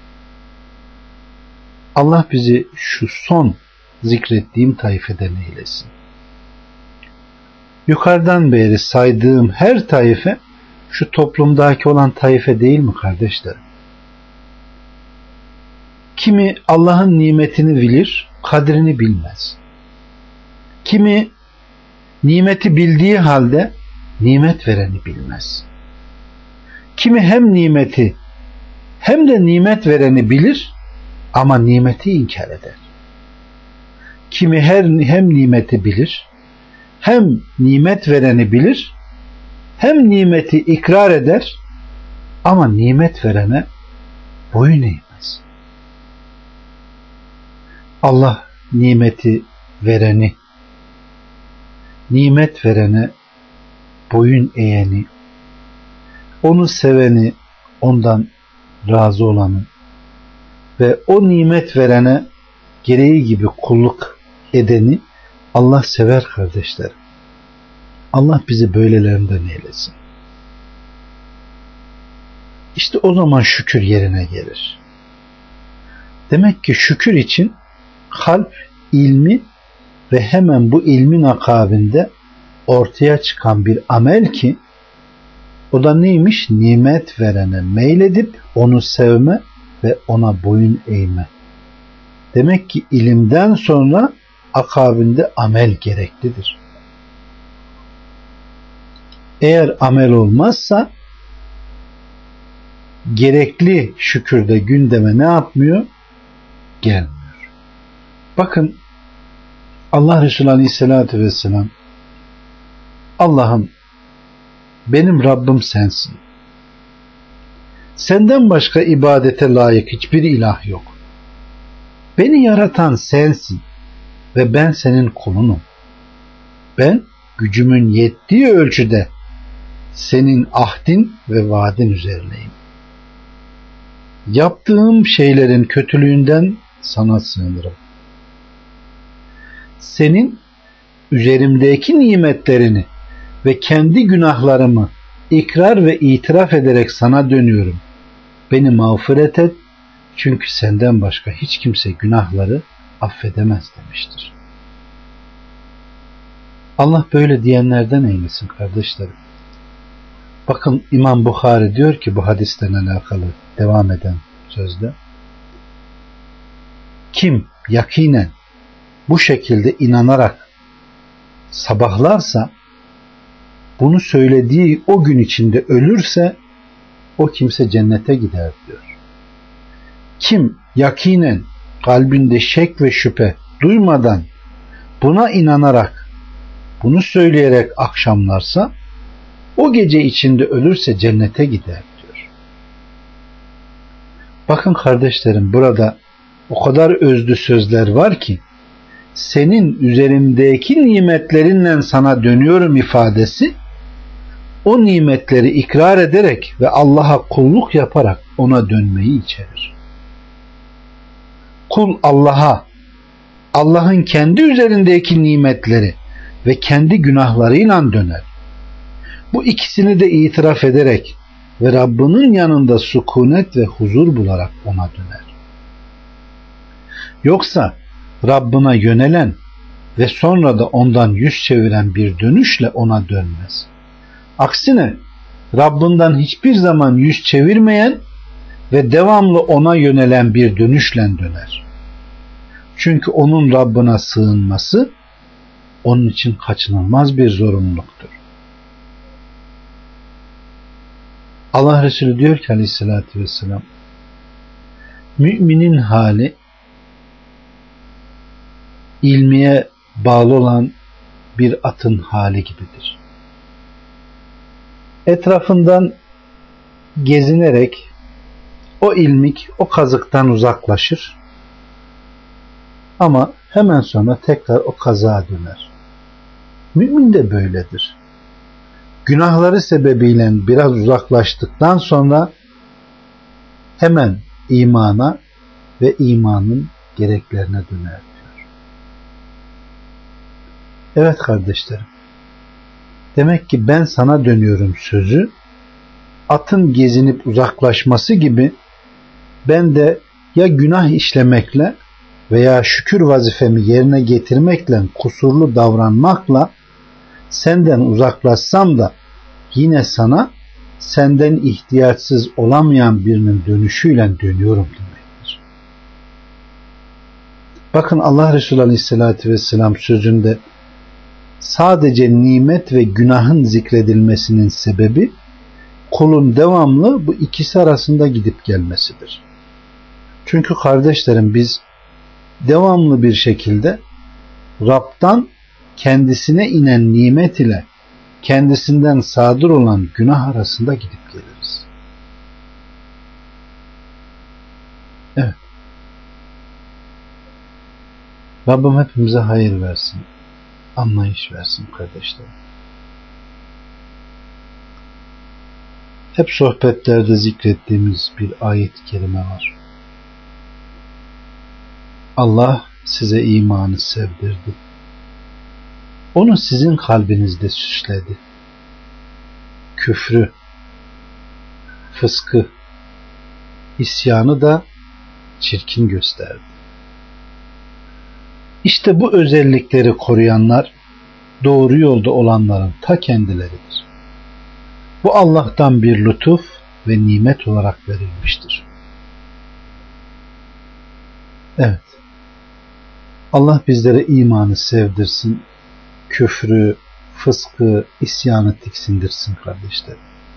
[SPEAKER 1] Allah bizi şu son zikrettiğim taifeden eylesin. Yukarıdan beri saydığım her taife şu toplumdaki olan taife değil mi kardeşlerim? Kimi Allah'ın nimetini bilir, kadrini bilmez. Kimi nimeti bildiği halde nimet vereni bilmez. Kimi hem nimeti hem de nimet vereni bilir ama nimeti inkar eder. Kimi her hem nimeti bilir, hem nimet vereni bilir, hem nimeti ikrar eder ama nimet verene boyun eğmez. Allah nimeti vereni, nimet verene boyun eğeni, onu seveni, ondan razı olanı ve o nimet verene gereği gibi kulluk edeni Allah sever kardeşlerim. Allah bizi böylelerinden eylesin. İşte o zaman şükür yerine gelir. Demek ki şükür için kalp ilmi ve hemen bu ilmin akabinde ortaya çıkan bir amel ki o da neymiş? Nimet verene meyledip onu sevme ve ona boyun eğme. Demek ki ilimden sonra akabinde amel gereklidir. Eğer amel olmazsa gerekli şükürde gündeme ne yapmıyor? Gelmiyor. Bakın Allah Resulü Aleyhisselatü Vesselam Allah'ım benim Rabbim sensin. Senden başka ibadete layık hiçbir ilah yok. Beni yaratan sensin ve ben senin kulunum. Ben gücümün yettiği ölçüde senin ahdin ve vaadin üzerineyim. Yaptığım şeylerin kötülüğünden sana sığınırım. Senin üzerimdeki nimetlerini ve kendi günahlarımı ikrar ve itiraf ederek sana dönüyorum. Beni mağfiret et, çünkü senden başka hiç kimse günahları affedemez demiştir. Allah böyle diyenlerden eylesin kardeşlerim. Bakın İmam Bukhari diyor ki bu hadisten alakalı devam eden sözde, kim yakinen bu şekilde inanarak sabahlarsa, bunu söylediği o gün içinde ölürse o kimse cennete gider diyor. Kim yakinen kalbinde şek ve şüphe duymadan buna inanarak bunu söyleyerek akşamlarsa o gece içinde ölürse cennete gider diyor. Bakın kardeşlerim, burada o kadar özlü sözler var ki senin üzerimdeki nimetlerinle sana dönüyorum ifadesi o nimetleri ikrar ederek ve Allah'a kulluk yaparak ona dönmeyi içerir. Kul Allah'a, Allah'ın kendi üzerindeki nimetleri ve kendi günahlarıyla döner. Bu ikisini de itiraf ederek ve Rabbinin yanında sükunet ve huzur bularak ona döner. Yoksa Rabbına yönelen ve sonra da ondan yüz çeviren bir dönüşle ona dönmez. Aksine Rabbinden hiçbir zaman yüz çevirmeyen ve devamlı ona yönelen bir dönüşle döner. Çünkü onun Rabbına sığınması onun için kaçınılmaz bir zorunluluktur. Allah Resulü diyor ki Aleyhisselatü Vesselam, müminin hali ilmiye bağlı olan bir atın hali gibidir. Etrafından gezinerek o ilmik o kazıktan uzaklaşır ama hemen sonra tekrar o kazığa döner. Mümin de böyledir. Günahları sebebiyle biraz uzaklaştıktan sonra hemen imana ve imanın gereklerine döner diyor. Evet kardeşlerim, demek ki ben sana dönüyorum sözü atın gezinip uzaklaşması gibi ben de ya günah işlemekle veya şükür vazifemi yerine getirmekle kusurlu davranmakla senden uzaklaşsam da yine sana senden ihtiyaçsız olamayan birinin dönüşüyle dönüyorum demektir. Bakın Allah Resulü Aleyhisselatü Vesselam sözünde sadece nimet ve günahın zikredilmesinin sebebi kulun devamlı bu ikisi arasında gidip gelmesidir. Çünkü kardeşlerim biz devamlı bir şekilde Rab'dan kendisine inen nimet ile kendisinden sadır olan günah arasında gidip geliriz. Evet. Rabbim hepimize hayır versin, anlayış versin kardeşlerim. Hep sohbetlerde zikrettiğimiz bir ayet-i kerime var. Allah size imanı sevdirdi. Onu sizin kalbinizde süsledi. Küfrü, fıskı, isyanı da çirkin gösterdi. İşte bu özellikleri koruyanlar doğru yolda olanların ta kendileridir. Bu Allah'tan bir lütuf ve nimet olarak verilmiştir. Evet. Allah bizlere imanı sevdirsin, küfrü, fıskı, isyanı tiksindirsin kardeşlerim.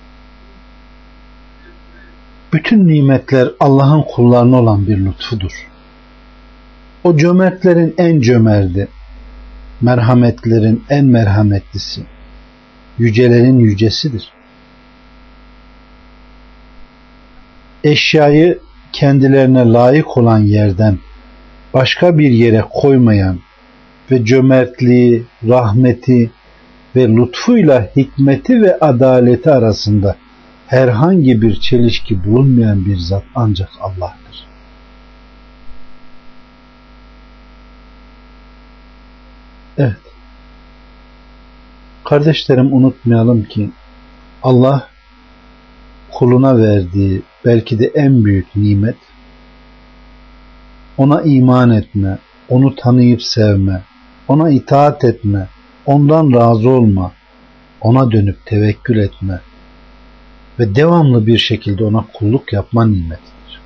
[SPEAKER 1] Bütün nimetler Allah'ın kullarına olan bir lütfudur. O cömertlerin en cömerti, merhametlerin en merhametlisi, yücelerin yücesidir. Eşyayı kendilerine layık olan yerden başka bir yere koymayan ve cömertliği, rahmeti ve lütfuyla hikmeti ve adaleti arasında herhangi bir çelişki bulunmayan bir zat ancak Allah'tır. Evet. Kardeşlerim, unutmayalım ki Allah kuluna verdiği belki de en büyük nimet, ona iman etme, onu tanıyıp sevme, ona itaat etme, ondan razı olma, ona dönüp tevekkül etme ve devamlı bir şekilde ona kulluk yapma nimetidir.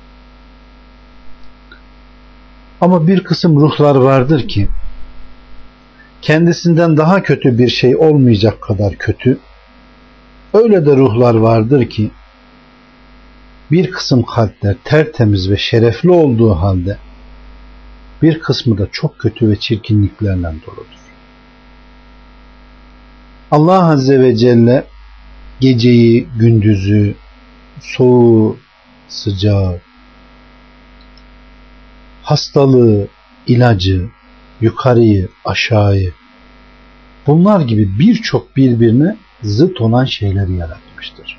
[SPEAKER 1] Ama bir kısım ruhlar vardır ki kendisinden daha kötü bir şey olmayacak kadar kötü, öyle de ruhlar vardır ki bir kısım kalpler tertemiz ve şerefli olduğu halde bir kısmı da çok kötü ve çirkinliklerle doludur. Allah Azze ve Celle geceyi, gündüzü, soğuğu, sıcağı, hastalığı, ilacı, yukarıyı, aşağıyı, bunlar gibi birçok birbirine zıt olan şeyleri yaratmıştır.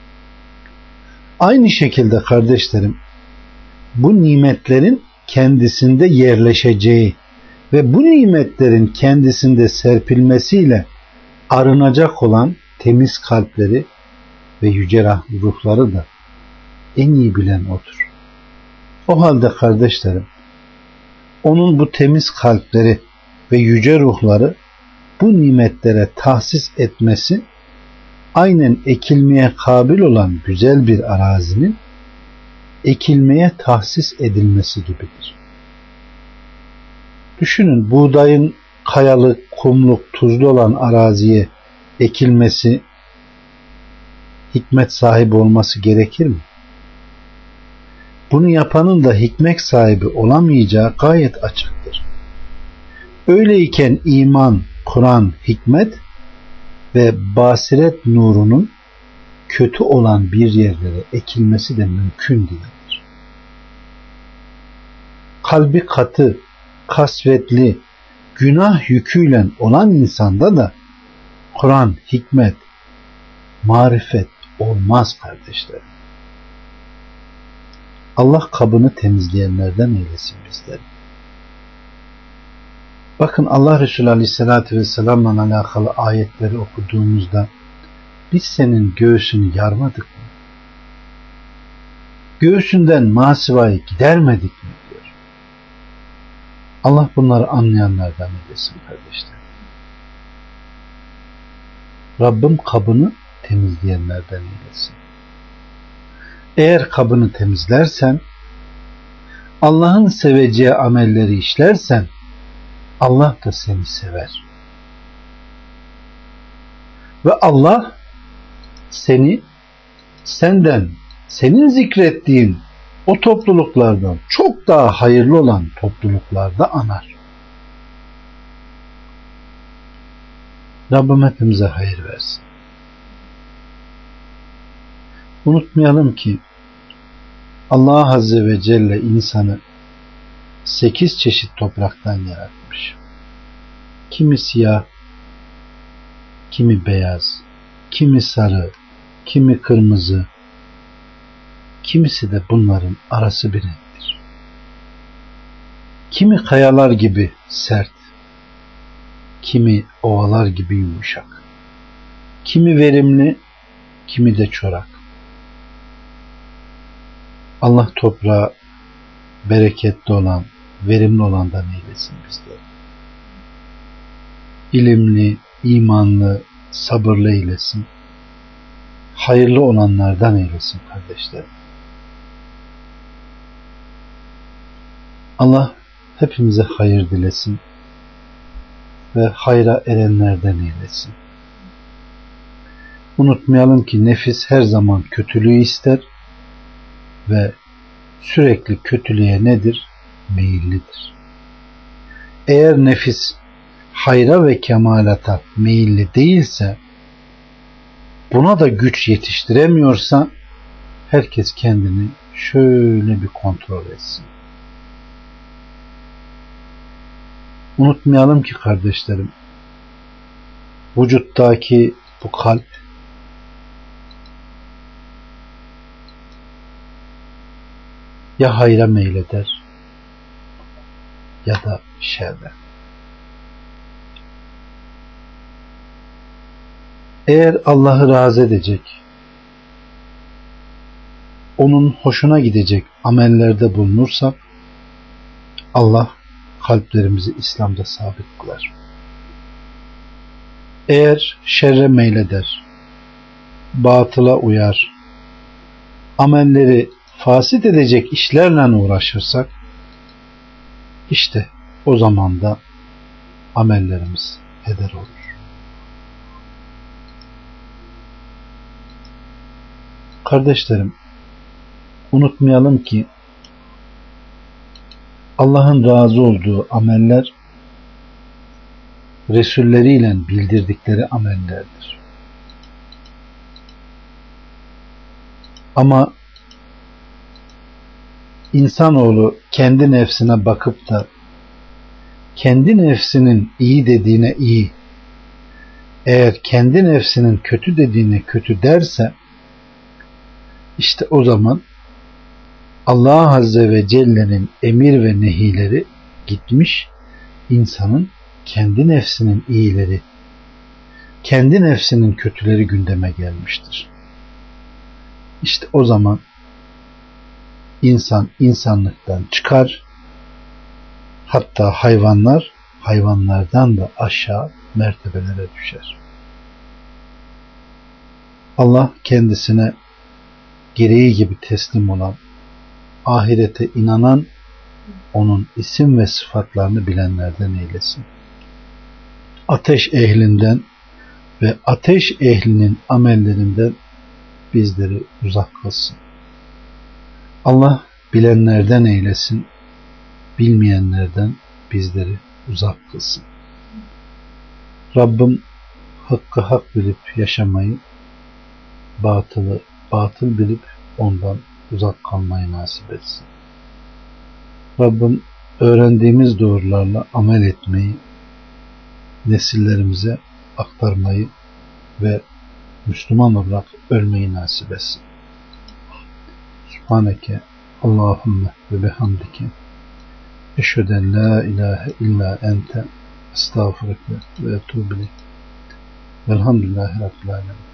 [SPEAKER 1] Aynı şekilde kardeşlerim, bu nimetlerin kendisinde yerleşeceği ve bu nimetlerin kendisinde serpilmesiyle arınacak olan temiz kalpleri ve yüce ruhları da en iyi bilen odur. O halde kardeşlerim, onun bu temiz kalpleri ve yüce ruhları bu nimetlere tahsis etmesi, aynen ekilmeye kabil olan güzel bir arazinin ekilmeye tahsis edilmesi gibidir. Düşünün, buğdayın kayalık, kumluk, tuzlu olan araziye ekilmesi, hikmet sahibi olması gerekir mi? Bunu yapanın da hikmet sahibi olamayacağı gayet açıktır. Öyleyken iman, Kur'an, hikmet ve basiret nurunun kötü olan bir yerlere ekilmesi de mümkün değildir. Kalbi katı, kasvetli, günah yüküyle olan insanda da Kur'an, hikmet, marifet olmaz kardeşlerim. Allah kabını temizleyenlerden eylesin bizleri. Bakın, Allah Resulü Aleyhisselatü Vesselam'la alakalı ayetleri okuduğumuzda biz senin göğsünü yarmadık mı? Göğsünden masivayı gidermedik mi diyor. Allah bunları anlayanlardan eylesin kardeşler. Rabbim kabını temizleyenlerden eylesin. Eğer kabını temizlersen, Allah'ın seveceği amelleri işlersen, Allah da seni sever. Ve Allah seni senden, senin zikrettiğin o topluluklardan çok daha hayırlı olan topluluklarda anar. Rabbim hepimize hayır versin. Unutmayalım ki Allah Azze ve Celle insanı sekiz çeşit topraktan yaratmış. Kimi siyah, kimi beyaz, kimi sarı, kimi kırmızı, kimisi de bunların arası bir renktir. Kimi kayalar gibi sert, kimi ovalar gibi yumuşak, kimi verimli, kimi de çorak. Allah toprağı bereketli olan, verimli olandan eylesin bizleri. İlimli, imanlı, sabırlı eylesin. Hayırlı olanlardan eylesin kardeşlerim. Allah hepimize hayır dilesin ve hayra erenlerden eylesin. Unutmayalım ki nefis her zaman kötülüğü ister ve sürekli kötülüğe nedir? Meyillidir. Eğer nefis hayra ve kemalata meyilli değilse, buna da güç yetiştiremiyorsa, herkes kendini şöyle bir kontrol etsin. Unutmayalım ki kardeşlerim, vücuttaki bu kalp ya hayra meyleder ya da şerre. Eğer Allah'ı razı edecek, onun hoşuna gidecek amellerde bulunursak, Allah kalplerimizi İslam'da sabit kılar. Eğer şerre meyleder, batıla uyar, amelleri fasit edecek işlerle uğraşırsak, işte o zaman da amellerimiz heder olur. Kardeşlerim, unutmayalım ki Allah'ın razı olduğu ameller Resulleriyle bildirdikleri amellerdir. Ama insanoğlu kendi nefsine bakıp da kendi nefsinin iyi dediğine iyi, eğer kendi nefsinin kötü dediğine kötü derse, işte o zaman Allah Azze ve Celle'nin emir ve nehileri gitmiş, insanın kendi nefsinin iyileri, kendi nefsinin kötüleri gündeme gelmiştir. İşte o zaman insan insanlıktan çıkar, hatta hayvanlar hayvanlardan da aşağı mertebelere düşer. Allah kendisine gereği gibi teslim olan, ahirete inanan, onun isim ve sıfatlarını bilenlerden eylesin. Ateş ehlinden ve ateş ehlinin amellerinden bizleri uzak kılsın. Allah bilenlerden eylesin, bilmeyenlerden bizleri uzak kılsın. Rabbim hakkı hak bilip yaşamayı, batılı batıl bilip ondan uzak kalmayı nasip etsin. Rabbim öğrendiğimiz doğrularla amel etmeyi, nesillerimize aktarmayı ve Müslüman olarak ölmeyi nasip etsin. Subhaneke Allahümme ve bihamdike eşheden la ilahe illa ente estağfurike ve etûbü ileyk. Velhamdülillahi Rabbil alemin.